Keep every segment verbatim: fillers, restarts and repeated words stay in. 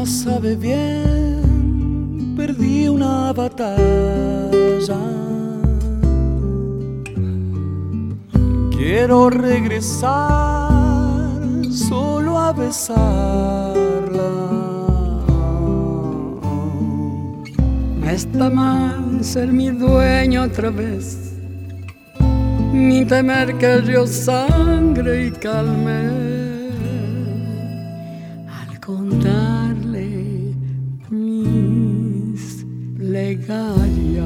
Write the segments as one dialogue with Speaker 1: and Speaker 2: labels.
Speaker 1: Mamá sabe bien, perdí una batalla. Quiero regresar solo a besarla.
Speaker 2: No está mal ser mi dueño otra vez, ni temer que el río sangre y calme al contarle mis plegarias.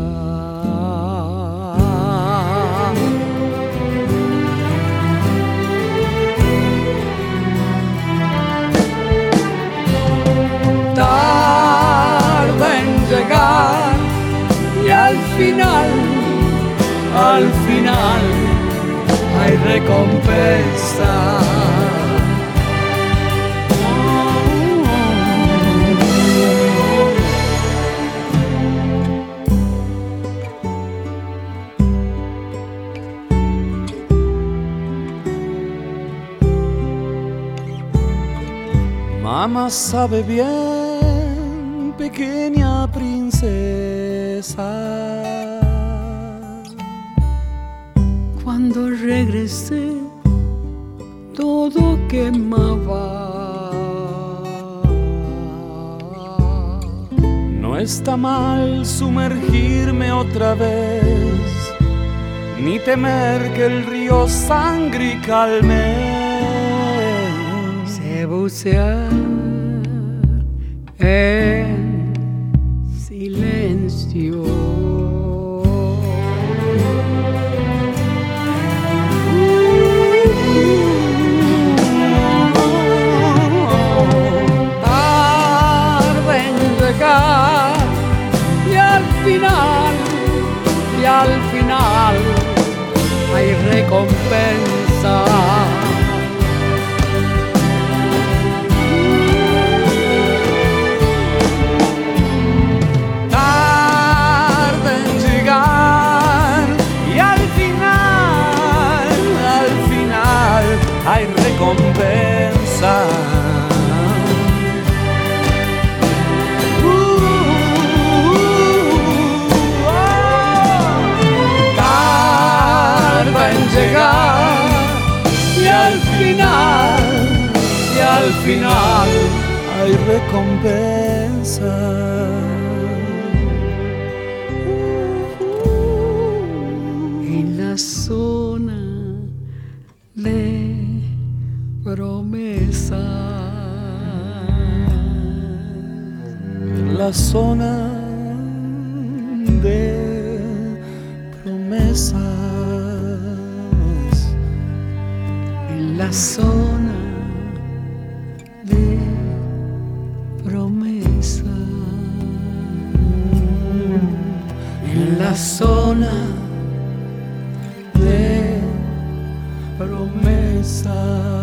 Speaker 1: Tarda en llegar y al final, al final hay recompensa. Mamá sabe bien, pequeña princesa.
Speaker 2: Cuando regresé, todo quemaba.
Speaker 1: No está mal sumergirme otra vez, ni temer que el río sangre y calme.
Speaker 2: Sé bucear en silencio.
Speaker 1: Y al final, y al final hay recompensa. Tarda en llegar y al final, al final hay recompensa. Llegar y al final, y al final hay recompensa.
Speaker 2: En la zona de promesa,
Speaker 1: en la zona de promesa.
Speaker 2: la zona de promesa,
Speaker 1: en la zona de promesa.